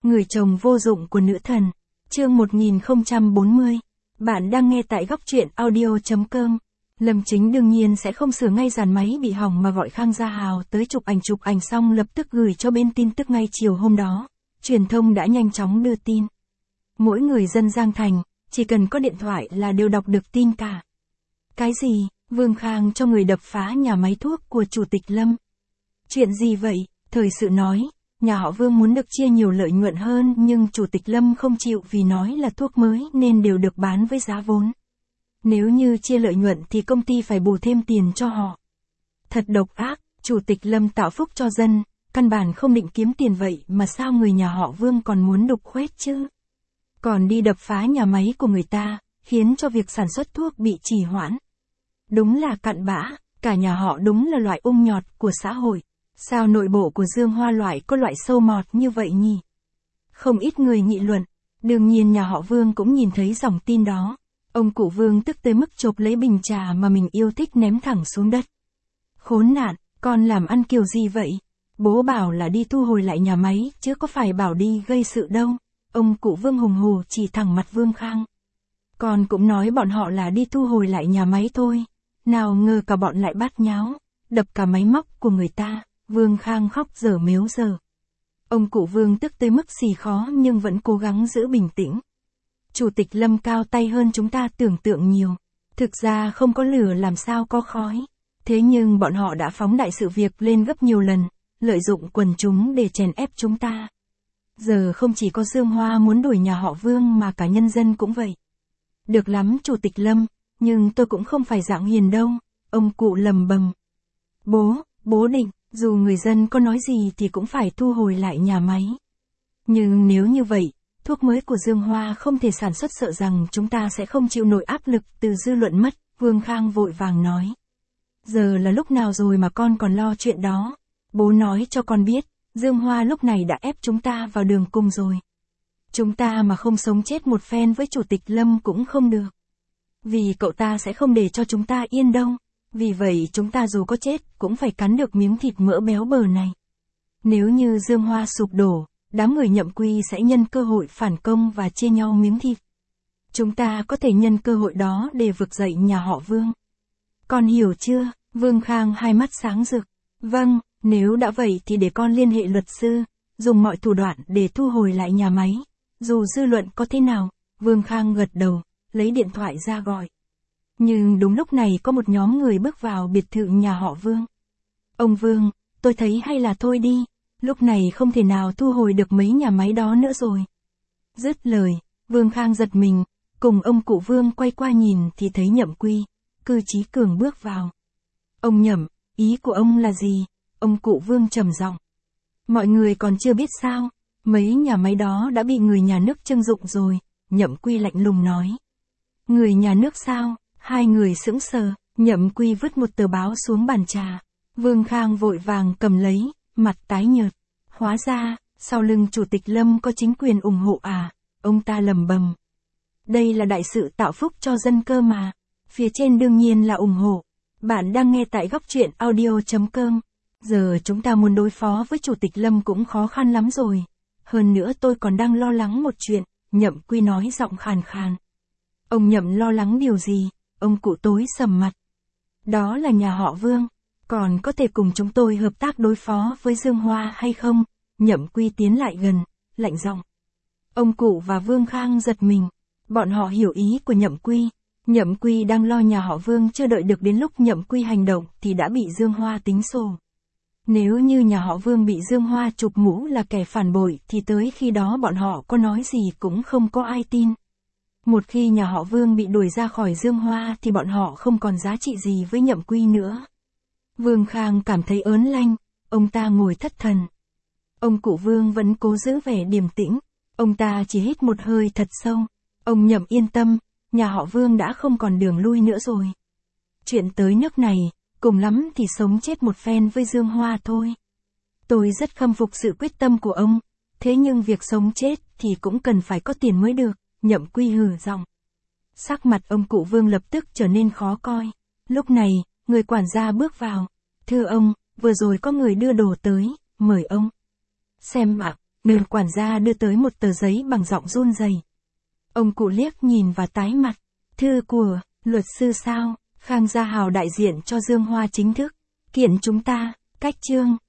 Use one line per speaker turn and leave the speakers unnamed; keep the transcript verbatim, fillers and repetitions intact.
Người chồng vô dụng của nữ thần. Chương một nghìn không trăm bốn mươi. Bạn đang nghe tại góc truyện audio chấm com. Lâm Chính đương nhiên sẽ không sửa ngay dàn máy bị hỏng mà gọi Khang Gia Hào tới chụp ảnh chụp ảnh xong lập tức gửi cho bên tin tức ngay chiều hôm đó. Truyền thông đã nhanh chóng đưa tin. Mỗi người dân Giang Thành, chỉ cần có điện thoại là đều đọc được tin cả. Cái gì? Vương Khang cho người đập phá nhà máy thuốc của Chủ tịch Lâm. Chuyện gì vậy? Thời sự nói, nhà họ Vương muốn được chia nhiều lợi nhuận hơn nhưng Chủ tịch Lâm không chịu vì nói là thuốc mới nên đều được bán với giá vốn. Nếu như chia lợi nhuận thì công ty phải bù thêm tiền cho họ. Thật độc ác, Chủ tịch Lâm tạo phúc cho dân, căn bản không định kiếm tiền vậy mà sao người nhà họ Vương còn muốn đục khoét chứ? Còn đi đập phá nhà máy của người ta, khiến cho việc sản xuất thuốc bị trì hoãn. Đúng là cặn bã, cả nhà họ đúng là loại ung nhọt của xã hội. Sao nội bộ của Dương Hoa loại có loại sâu mọt như vậy nhỉ? Không ít người nghị luận, đương nhiên nhà họ Vương cũng nhìn thấy dòng tin đó. Ông cụ Vương tức tới mức chộp lấy bình trà mà mình yêu thích ném thẳng xuống đất. Khốn nạn, con làm ăn kiểu gì vậy? Bố bảo là đi thu hồi lại nhà máy, chứ có phải bảo đi gây sự đâu. Ông cụ Vương hùng hổ chỉ thẳng mặt Vương Khang. Con cũng nói bọn họ là đi thu hồi lại nhà máy thôi. Nào ngờ cả bọn lại bắt nháo, đập cả máy móc của người ta. Vương Khang khóc dở mếu dở. Ông cụ Vương tức tới mức xì khó nhưng vẫn cố gắng giữ bình tĩnh. Chủ tịch Lâm cao tay hơn chúng ta tưởng tượng nhiều. Thực ra không có lửa làm sao có khói. Thế nhưng bọn họ đã phóng đại sự việc lên gấp nhiều lần, lợi dụng quần chúng để chèn ép chúng ta. Giờ không chỉ có Dương Hoa muốn đuổi nhà họ Vương mà cả nhân dân cũng vậy. Được lắm Chủ tịch Lâm, nhưng tôi cũng không phải dạng hiền đâu. Ông cụ lầm bầm. Bố, bố định, dù người dân có nói gì thì cũng phải thu hồi lại nhà máy. Nhưng nếu như vậy, thuốc mới của Dương Hoa không thể sản xuất sợ rằng chúng ta sẽ không chịu nổi áp lực từ dư luận mất, Vương Khang vội vàng nói. Giờ là lúc nào rồi mà con còn lo chuyện đó? Bố nói cho con biết, Dương Hoa lúc này đã ép chúng ta vào đường cùng rồi. Chúng ta mà không sống chết một phen với Chủ tịch Lâm cũng không được. Vì cậu ta sẽ không để cho chúng ta yên đâu. Vì vậy chúng ta dù có chết cũng phải cắn được miếng thịt mỡ béo bở này. Nếu như Dương Hoa sụp đổ, đám người Nhậm Quy sẽ nhân cơ hội phản công và chia nhau miếng thịt. Chúng ta có thể nhân cơ hội đó để vực dậy nhà họ Vương. Con hiểu chưa? Vương Khang hai mắt sáng rực. Vâng, nếu đã vậy thì để con liên hệ luật sư, dùng mọi thủ đoạn để thu hồi lại nhà máy. Dù dư luận có thế nào, Vương Khang gật đầu, lấy điện thoại ra gọi. Nhưng đúng lúc này có một nhóm người bước vào biệt thự nhà họ Vương. Ông Vương, tôi thấy hay là thôi đi, lúc này không thể nào thu hồi được mấy nhà máy đó nữa rồi. Dứt lời, Vương Khang giật mình, cùng ông cụ Vương quay qua nhìn thì thấy Nhậm Quy, Cư Chí Cường bước vào. Ông Nhậm, ý của ông là gì? Ông cụ Vương trầm giọng. Mọi người còn chưa biết sao, mấy nhà máy đó đã bị người nhà nước trưng dụng rồi, Nhậm Quy lạnh lùng nói. Người nhà nước sao? Hai người sững sờ, Nhậm Quy vứt một tờ báo xuống bàn trà. Vương Khang vội vàng cầm lấy, mặt tái nhợt. Hóa ra, sau lưng Chủ tịch Lâm có chính quyền ủng hộ à? Ông ta lầm bầm. Đây là đại sự tạo phúc cho dân cơ mà. Phía trên đương nhiên là ủng hộ. Bạn đang nghe tại góc truyện audio chấm com. Giờ chúng ta muốn đối phó với Chủ tịch Lâm cũng khó khăn lắm rồi. Hơn nữa tôi còn đang lo lắng một chuyện, Nhậm Quy nói giọng khàn khàn. Ông Nhậm lo lắng điều gì? Ông cụ tối sầm mặt. Đó là nhà họ Vương, còn có thể cùng chúng tôi hợp tác đối phó với Dương Hoa hay không? Nhậm Quy tiến lại gần, lạnh giọng. Ông cụ và Vương Khang giật mình, bọn họ hiểu ý của Nhậm Quy. Nhậm Quy đang lo nhà họ Vương chưa đợi được đến lúc Nhậm Quy hành động thì đã bị Dương Hoa tính sổ. Nếu như nhà họ Vương bị Dương Hoa chụp mũ là kẻ phản bội thì tới khi đó bọn họ có nói gì cũng không có ai tin. Một khi nhà họ Vương bị đuổi ra khỏi Dương Hoa thì bọn họ không còn giá trị gì với Nhậm Quy nữa. Vương Khang cảm thấy ớn lanh, ông ta ngồi thất thần. Ông cụ Vương vẫn cố giữ vẻ điềm tĩnh, ông ta chỉ hít một hơi thật sâu. Ông Nhậm yên tâm, nhà họ Vương đã không còn đường lui nữa rồi. Chuyện tới nước này, cùng lắm thì sống chết một phen với Dương Hoa thôi. Tôi rất khâm phục sự quyết tâm của ông, thế nhưng việc sống chết thì cũng cần phải có tiền mới được. Nhậm Quy hừ giọng. Sắc mặt ông cụ Vương lập tức trở nên khó coi. Lúc này, người quản gia bước vào. Thưa ông, vừa rồi có người đưa đồ tới, mời ông. Xem ạ, Đường quản gia đưa tới một tờ giấy bằng giọng run rẩy. Ông cụ liếc nhìn và tái mặt. Thư của, luật sư sao? Khang Gia Hào đại diện cho Dương Hoa chính thức. Kiện chúng ta, cách chương.